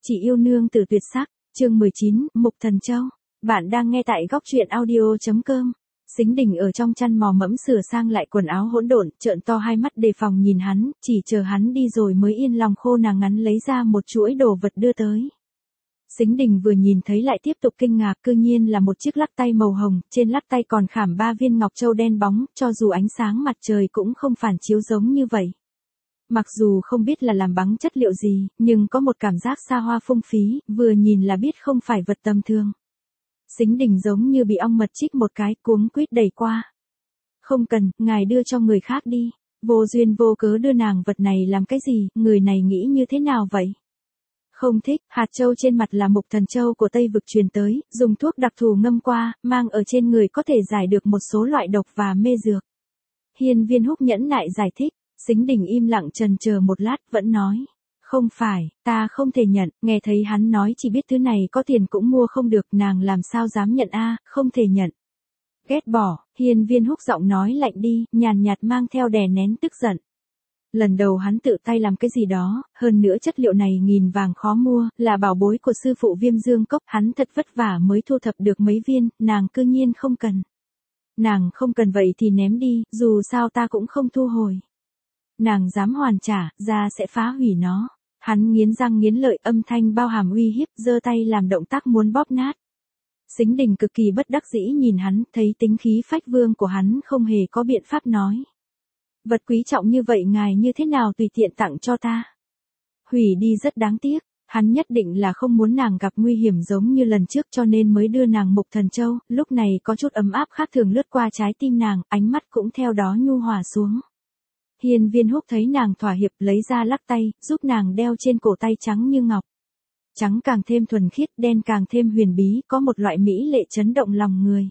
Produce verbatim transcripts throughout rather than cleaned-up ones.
Chị yêu nương tử tuyệt sắc, chương mười chín, Mục Thần Châu. Bạn đang nghe tại góc truyện audio chấm com. Sính Đình ở trong chăn mò mẫm sửa sang lại quần áo hỗn độn, trợn to hai mắt đề phòng nhìn hắn, chỉ chờ hắn đi rồi mới yên lòng khô nàng ngắn lấy ra một chuỗi đồ vật đưa tới. Sính Đình vừa nhìn thấy lại tiếp tục kinh ngạc, cư nhiên là một chiếc lắc tay màu hồng, trên lắc tay còn khảm ba viên ngọc châu đen bóng, cho dù ánh sáng mặt trời cũng không phản chiếu giống như vậy. Mặc dù không biết là làm bằng chất liệu gì, nhưng có một cảm giác xa hoa phung phí, vừa nhìn là biết không phải vật tầm thường. Sính Đình giống như bị ong mật chích một cái, cuống quýt đẩy qua. Không cần, ngài đưa cho người khác đi. Vô duyên vô cớ đưa nàng vật này làm cái gì, người này nghĩ như thế nào vậy? Không thích, hạt châu trên mặt là Mục Thần Châu của Tây Vực truyền tới, dùng thuốc đặc thù ngâm qua, mang ở trên người có thể giải được một số loại độc và mê dược. Hiên Viên Húc nhẫn nại giải thích. Sính Đình im lặng trần chờ một lát, vẫn nói. Không phải, ta không thể nhận, nghe thấy hắn nói chỉ biết thứ này có tiền cũng mua không được, nàng làm sao dám nhận a, không thể nhận. Ghét bỏ, Hiên Viên Húc giọng nói lạnh đi, nhàn nhạt mang theo đè nén tức giận. Lần đầu hắn tự tay làm cái gì đó, hơn nữa chất liệu này nghìn vàng khó mua, là bảo bối của sư phụ Viêm Dương Cốc, hắn thật vất vả mới thu thập được mấy viên, nàng cư nhiên không cần. Nàng không cần vậy thì ném đi, dù sao ta cũng không thu hồi. Nàng dám hoàn trả, ra sẽ phá hủy nó. Hắn nghiến răng nghiến lợi, âm thanh bao hàm uy hiếp, giơ tay làm động tác muốn bóp nát. Sính Đình cực kỳ bất đắc dĩ nhìn hắn, thấy tính khí phách vương của hắn không hề có biện pháp nói. Vật quý trọng như vậy ngài như thế nào tùy tiện tặng cho ta? Hủy đi rất đáng tiếc, hắn nhất định là không muốn nàng gặp nguy hiểm giống như lần trước cho nên mới đưa nàng Mục Thần Châu, lúc này có chút ấm áp khác thường lướt qua trái tim nàng, ánh mắt cũng theo đó nhu hòa xuống. Hiên Viên Húc thấy nàng thỏa hiệp lấy ra lắc tay, giúp nàng đeo trên cổ tay trắng như ngọc. Trắng càng thêm thuần khiết, đen càng thêm huyền bí, có một loại mỹ lệ chấn động lòng người.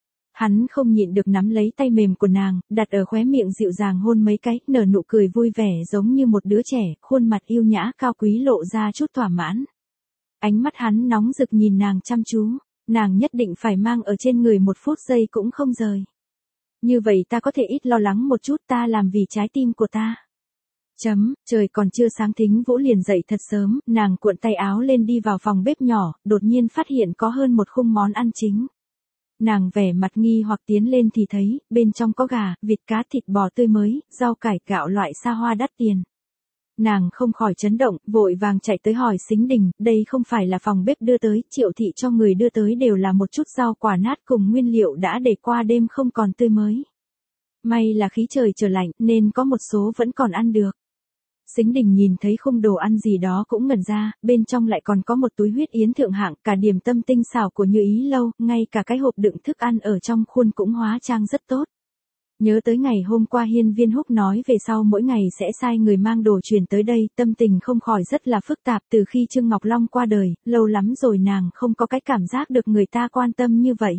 Hắn không nhịn được nắm lấy tay mềm của nàng, đặt ở khóe miệng dịu dàng hôn mấy cái, nở nụ cười vui vẻ giống như một đứa trẻ, khuôn mặt yêu nhã cao quý lộ ra chút thỏa mãn. Ánh mắt hắn nóng rực nhìn nàng chăm chú, nàng nhất định phải mang ở trên người một phút giây cũng không rời. Như vậy ta có thể ít lo lắng một chút, ta làm vì trái tim của ta. Chấm, trời còn chưa sáng Thính Vũ liền dậy thật sớm, nàng cuộn tay áo lên đi vào phòng bếp nhỏ, đột nhiên phát hiện có hơn một khung món ăn chính. Nàng vẻ mặt nghi hoặc tiến lên thì thấy, bên trong có gà, vịt cá thịt bò tươi mới, rau cải gạo loại xa hoa đắt tiền. Nàng không khỏi chấn động, vội vàng chạy tới hỏi Sính Đình, đây không phải là phòng bếp đưa tới, Triệu thị cho người đưa tới đều là một chút rau quả nát cùng nguyên liệu đã để qua đêm không còn tươi mới. May là khí trời trở lạnh, nên có một số vẫn còn ăn được. Sính Đình nhìn thấy khung đồ ăn gì đó cũng ngẩn ra, bên trong lại còn có một túi huyết yến thượng hạng, cả điểm tâm tinh xảo của Như Ý Lâu, ngay cả cái hộp đựng thức ăn ở trong khuôn cũng hóa trang rất tốt. Nhớ tới ngày hôm qua Hiên Viên Húc nói về sau mỗi ngày sẽ sai người mang đồ truyền tới đây, tâm tình không khỏi rất là phức tạp. Từ khi Trương Ngọc Long qua đời, lâu lắm rồi nàng không có cái cảm giác được người ta quan tâm như vậy.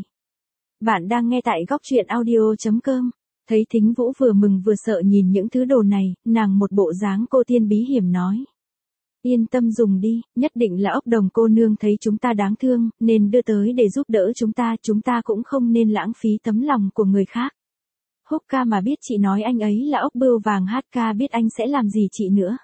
Bạn đang nghe tại góc truyện audio chấm com. Thấy Thính Vũ vừa mừng vừa sợ nhìn những thứ đồ này, nàng một bộ dáng cô tiên bí hiểm nói. Yên tâm dùng đi, nhất định là ốc đồng cô nương thấy chúng ta đáng thương, nên đưa tới để giúp đỡ chúng ta, chúng ta cũng không nên lãng phí tấm lòng của người khác. Húc ca mà biết chị nói anh ấy là ốc bươu vàng, hát ca biết anh sẽ làm gì chị nữa.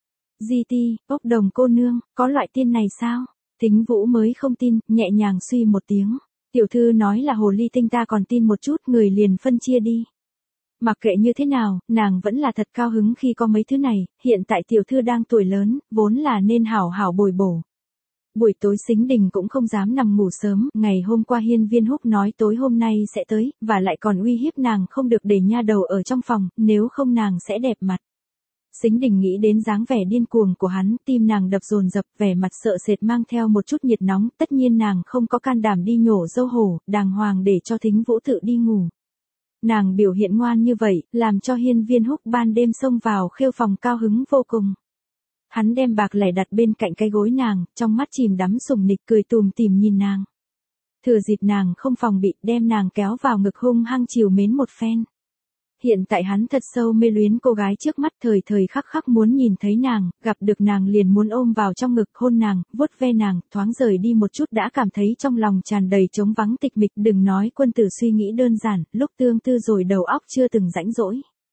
Di ti, ốc đồng cô nương, có loại tiên này sao? Thính Vũ mới không tin, nhẹ nhàng suy một tiếng. Tiểu thư nói là hồ ly tinh ta còn tin một chút, người liền phân chia đi. Mặc kệ như thế nào, nàng vẫn là thật cao hứng khi có mấy thứ này, hiện tại tiểu thư đang tuổi lớn, vốn là nên hảo hảo bồi bổ. Buổi tối Sính Đình cũng không dám nằm ngủ sớm, ngày hôm qua Hiên Viên Húc nói tối hôm nay sẽ tới, và lại còn uy hiếp nàng không được để nha đầu ở trong phòng, nếu không nàng sẽ đẹp mặt. Sính Đình nghĩ đến dáng vẻ điên cuồng của hắn, tim nàng đập dồn dập, vẻ mặt sợ sệt mang theo một chút nhiệt nóng, tất nhiên nàng không có can đảm đi nhổ dâu hổ, đàng hoàng để cho Thính Vũ tự đi ngủ. Nàng biểu hiện ngoan như vậy, làm cho Hiên Viên Húc ban đêm xông vào khêu phòng cao hứng vô cùng. Hắn đem bạc lẻ đặt bên cạnh cái gối nàng, trong mắt chìm đắm sủng nịch cười tùm tìm nhìn nàng. Thừa dịp nàng không phòng bị, đem nàng kéo vào ngực hung hăng chiều mến một phen. Hiện tại hắn thật sâu mê luyến cô gái trước mắt, thời thời khắc khắc muốn nhìn thấy nàng, gặp được nàng liền muốn ôm vào trong ngực hôn nàng, vuốt ve nàng, thoáng rời đi một chút đã cảm thấy trong lòng tràn đầy trống vắng tịch mịch, đừng nói quân tử suy nghĩ đơn giản, lúc tương tư rồi đầu óc chưa từng rãnh rỗi.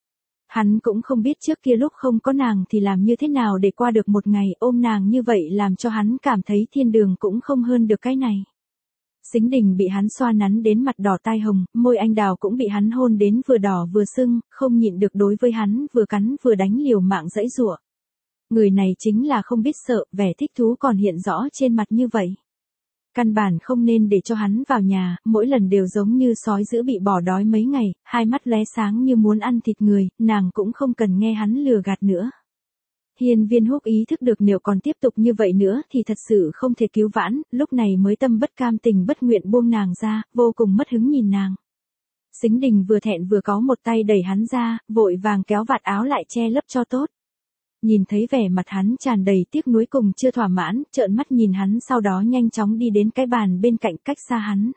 Hắn cũng không biết trước kia lúc không có nàng thì làm như thế nào để qua được một ngày ôm nàng như vậy làm cho hắn cảm thấy thiên đường cũng không hơn được cái này. Sính Đình bị hắn xoa nắn đến mặt đỏ tai hồng, môi anh đào cũng bị hắn hôn đến vừa đỏ vừa sưng, không nhịn được đối với hắn vừa cắn vừa đánh liều mạng giãy giụa. Người này chính là không biết sợ, vẻ thích thú còn hiện rõ trên mặt như vậy. Căn bản không nên để cho hắn vào nhà, mỗi lần đều giống như sói dữ bị bỏ đói mấy ngày, hai mắt lóe sáng như muốn ăn thịt người, nàng cũng không cần nghe hắn lừa gạt nữa. Hiên Viên Húc ý thức được nếu còn tiếp tục như vậy nữa thì thật sự không thể cứu vãn, lúc này mới tâm bất cam tình bất nguyện buông nàng ra, vô cùng mất hứng nhìn nàng. Sính Đình vừa thẹn vừa có một tay đẩy hắn ra, vội vàng kéo vạt áo lại che lấp cho tốt. Nhìn thấy vẻ mặt hắn tràn đầy tiếc nuối cùng chưa thỏa mãn, trợn mắt nhìn hắn sau đó nhanh chóng đi đến cái bàn bên cạnh cách xa hắn.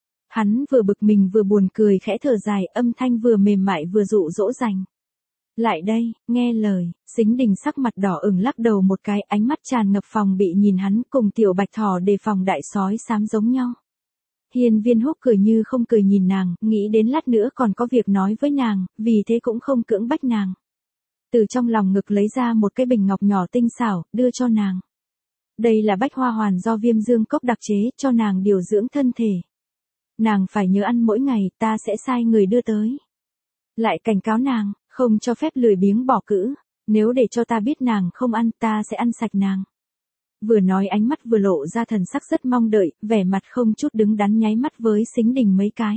Hắn vừa bực mình vừa buồn cười khẽ thở dài, âm thanh vừa mềm mại vừa dụ dỗ dành. Lại đây, nghe lời, Sính Đình sắc mặt đỏ ửng lắc đầu một cái, ánh mắt tràn ngập phòng bị nhìn hắn cùng tiểu bạch thỏ đề phòng đại sói xám giống nhau. Hiên Viên Húc cười như không cười nhìn nàng, nghĩ đến lát nữa còn có việc nói với nàng, vì thế cũng không cưỡng bách nàng. Từ trong lòng ngực lấy ra một cái bình ngọc nhỏ tinh xảo, đưa cho nàng. Đây là bách hoa hoàn do Viêm Dương Cốc đặc chế, cho nàng điều dưỡng thân thể. Nàng phải nhớ ăn mỗi ngày, ta sẽ sai người đưa tới. Lại cảnh cáo nàng, không cho phép lười biếng bỏ cữ, nếu để cho ta biết nàng không ăn, ta sẽ ăn sạch nàng. Vừa nói ánh mắt vừa lộ ra thần sắc rất mong đợi, vẻ mặt không chút đứng đắn nháy mắt với Sính Đình mấy cái.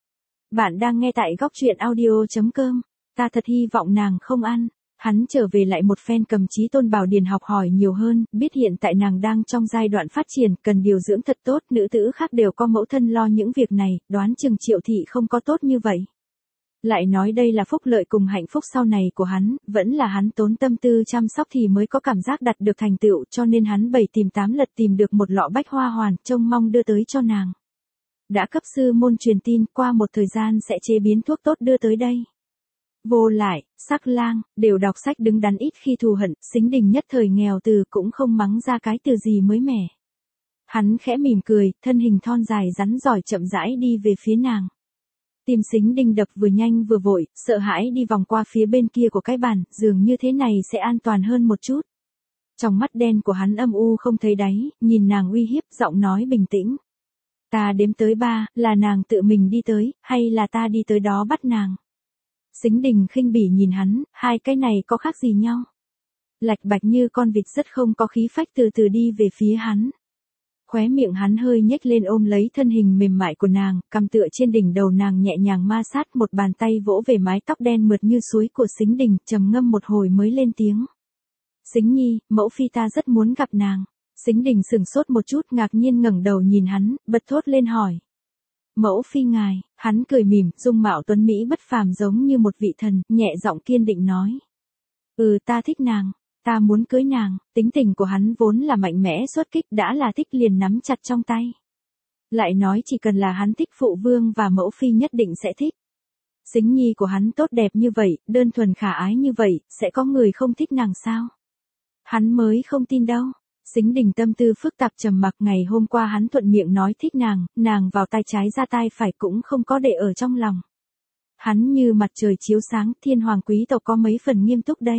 Bạn đang nghe tại góc truyện audio chấm com, ta thật hy vọng nàng không ăn. Hắn trở về lại một phen cầm Chí Tôn Bảo Điền học hỏi nhiều hơn, biết hiện tại nàng đang trong giai đoạn phát triển, cần điều dưỡng thật tốt, nữ tử khác đều có mẫu thân lo những việc này, đoán chừng Triệu thị không có tốt như vậy. Lại nói đây là phúc lợi cùng hạnh phúc sau này của hắn, vẫn là hắn tốn tâm tư chăm sóc thì mới có cảm giác đạt được thành tựu, cho nên hắn bảy tìm tám lật tìm được một lọ bách hoa hoàn, trông mong đưa tới cho nàng. Đã cấp sư môn truyền tin, qua một thời gian sẽ chế biến thuốc tốt đưa tới đây. Vô Lại, Sắc Lang, đều đọc sách đứng đắn ít khi thù hận, Sính Đình nhất thời nghèo từ cũng không mắng ra cái từ gì mới mẻ. Hắn khẽ mỉm cười, thân hình thon dài rắn giỏi chậm rãi đi về phía nàng. Tim Sính Đình đập vừa nhanh vừa vội, sợ hãi đi vòng qua phía bên kia của cái bàn, dường như thế này sẽ an toàn hơn một chút. Trong mắt đen của hắn âm u không thấy đáy, nhìn nàng uy hiếp, giọng nói bình tĩnh. Ta đếm tới ba, là nàng tự mình đi tới, hay là ta đi tới đó bắt nàng? Sính Đình khinh bỉ nhìn hắn, hai cái này có khác gì nhau? Lạch bạch như con vịt rất không có khí phách từ từ đi về phía hắn. Khóe miệng hắn hơi nhếch lên ôm lấy thân hình mềm mại của nàng, cầm tựa trên đỉnh đầu nàng nhẹ nhàng ma sát, một bàn tay vỗ về mái tóc đen mượt như suối của Sính Đình, trầm ngâm một hồi mới lên tiếng. Sính Nhi, mẫu phi ta rất muốn gặp nàng. Sính Đình sửng sốt một chút, ngạc nhiên ngẩng đầu nhìn hắn, bật thốt lên hỏi. Mẫu phi ngài, hắn cười mỉm, dung mạo tuấn mỹ bất phàm giống như một vị thần, nhẹ giọng kiên định nói. Ừ, ta thích nàng, ta muốn cưới nàng. Tính tình của hắn vốn là mạnh mẽ xuất kích, đã là thích liền nắm chặt trong tay. Lại nói chỉ cần là hắn thích phụ vương và mẫu phi nhất định sẽ thích. Sính Nhi của hắn tốt đẹp như vậy, đơn thuần khả ái như vậy, sẽ có người không thích nàng sao? Hắn mới không tin đâu. Sính Đình tâm tư phức tạp trầm mặc, ngày hôm qua hắn thuận miệng nói thích nàng, nàng vào tay trái ra tay phải cũng không có để ở trong lòng. Hắn như mặt trời chiếu sáng, thiên hoàng quý tộc có mấy phần nghiêm túc đây.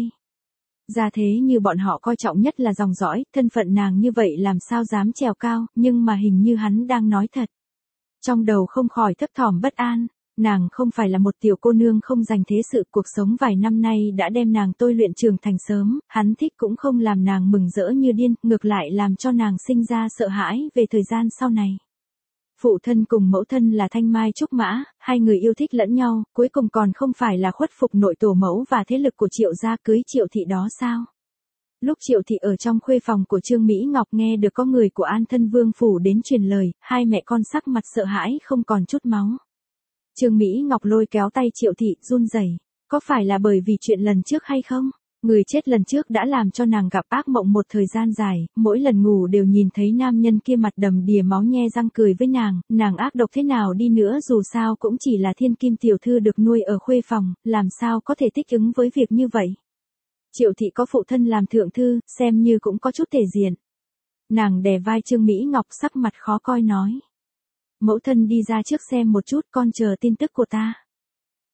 Ra thế như bọn họ coi trọng nhất là dòng dõi, thân phận nàng như vậy làm sao dám trèo cao, nhưng mà hình như hắn đang nói thật. Trong đầu không khỏi thấp thỏm bất an. Nàng không phải là một tiểu cô nương không dành thế sự, cuộc sống vài năm nay đã đem nàng tôi luyện trưởng thành sớm, hắn thích cũng không làm nàng mừng rỡ như điên, ngược lại làm cho nàng sinh ra sợ hãi về thời gian sau này. Phụ thân cùng mẫu thân là thanh mai trúc mã, hai người yêu thích lẫn nhau, cuối cùng còn không phải là khuất phục nội tổ mẫu và thế lực của Triệu gia cưới Triệu thị đó sao? Lúc Triệu thị ở trong khuê phòng của Trương Mỹ Ngọc nghe được có người của An Thân Vương phủ đến truyền lời, hai mẹ con sắc mặt sợ hãi không còn chút máu. Trương Mỹ Ngọc lôi kéo tay Triệu thị, run rẩy. Có phải là bởi vì chuyện lần trước hay không? Người chết lần trước đã làm cho nàng gặp ác mộng một thời gian dài, mỗi lần ngủ đều nhìn thấy nam nhân kia mặt đầm đìa máu nhe răng cười với nàng, nàng ác độc thế nào đi nữa dù sao cũng chỉ là thiên kim tiểu thư được nuôi ở khuê phòng, làm sao có thể thích ứng với việc như vậy. Triệu thị có phụ thân làm thượng thư, xem như cũng có chút thể diện. Nàng đè vai Trương Mỹ Ngọc sắc mặt khó coi nói. Mẫu thân đi ra trước xem một chút, con chờ tin tức của ta.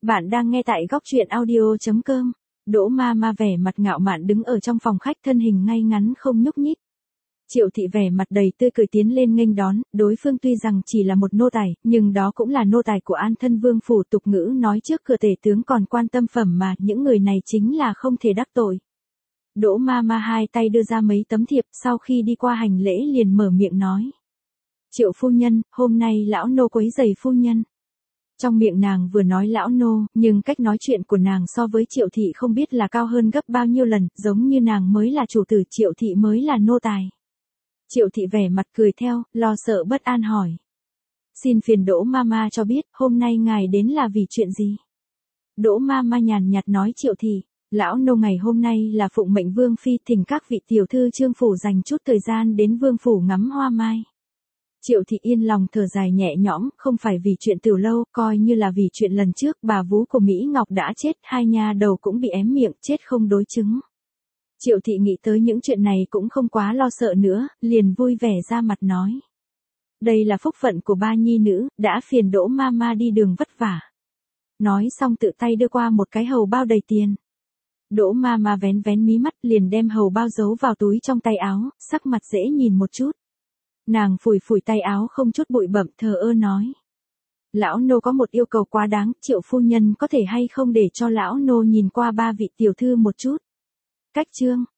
Bạn đang nghe tại góc truyện audio.com. Đỗ ma ma vẻ mặt ngạo mạn đứng ở trong phòng khách, thân hình ngay ngắn không nhúc nhích. Triệu thị vẻ mặt đầy tươi cười tiến lên nghênh đón, đối phương tuy rằng chỉ là một nô tài, nhưng đó cũng là nô tài của An Thân Vương phủ, tục ngữ nói trước cửa tể tướng còn quan tâm phẩm mà, những người này chính là không thể đắc tội. Đỗ ma ma hai tay đưa ra mấy tấm thiệp, sau khi đi qua hành lễ liền mở miệng nói. Triệu phu nhân, hôm nay lão nô quấy rầy phu nhân. Trong miệng nàng vừa nói lão nô, nhưng cách nói chuyện của nàng so với Triệu thị không biết là cao hơn gấp bao nhiêu lần, giống như nàng mới là chủ tử, Triệu thị mới là nô tài. Triệu thị vẻ mặt cười theo, lo sợ bất an hỏi. Xin phiền Đỗ ma ma cho biết, hôm nay ngài đến là vì chuyện gì? Đỗ ma ma nhàn nhạt nói Triệu thị, lão nô ngày hôm nay là phụng mệnh Vương phi thỉnh các vị tiểu thư Trương phủ dành chút thời gian đến Vương phủ ngắm hoa mai. Triệu thị yên lòng thở dài nhẹ nhõm, không phải vì chuyện Tiểu Lâu, coi như là vì chuyện lần trước bà vú của Mỹ Ngọc đã chết, hai nha đầu cũng bị ém miệng, chết không đối chứng. Triệu thị nghĩ tới những chuyện này cũng không quá lo sợ nữa, liền vui vẻ ra mặt nói. Đây là phúc phận của ba nhi nữ, đã phiền Đỗ ma ma đi đường vất vả. Nói xong tự tay đưa qua một cái hầu bao đầy tiền. Đỗ ma ma vén vén mí mắt liền đem hầu bao giấu vào túi trong tay áo, sắc mặt dễ nhìn một chút. Nàng phủi phủi tay áo không chút bụi bặm, thờ ơ nói. Lão nô có một yêu cầu quá đáng, Triệu phu nhân có thể hay không để cho lão nô nhìn qua ba vị tiểu thư một chút. Cách chương,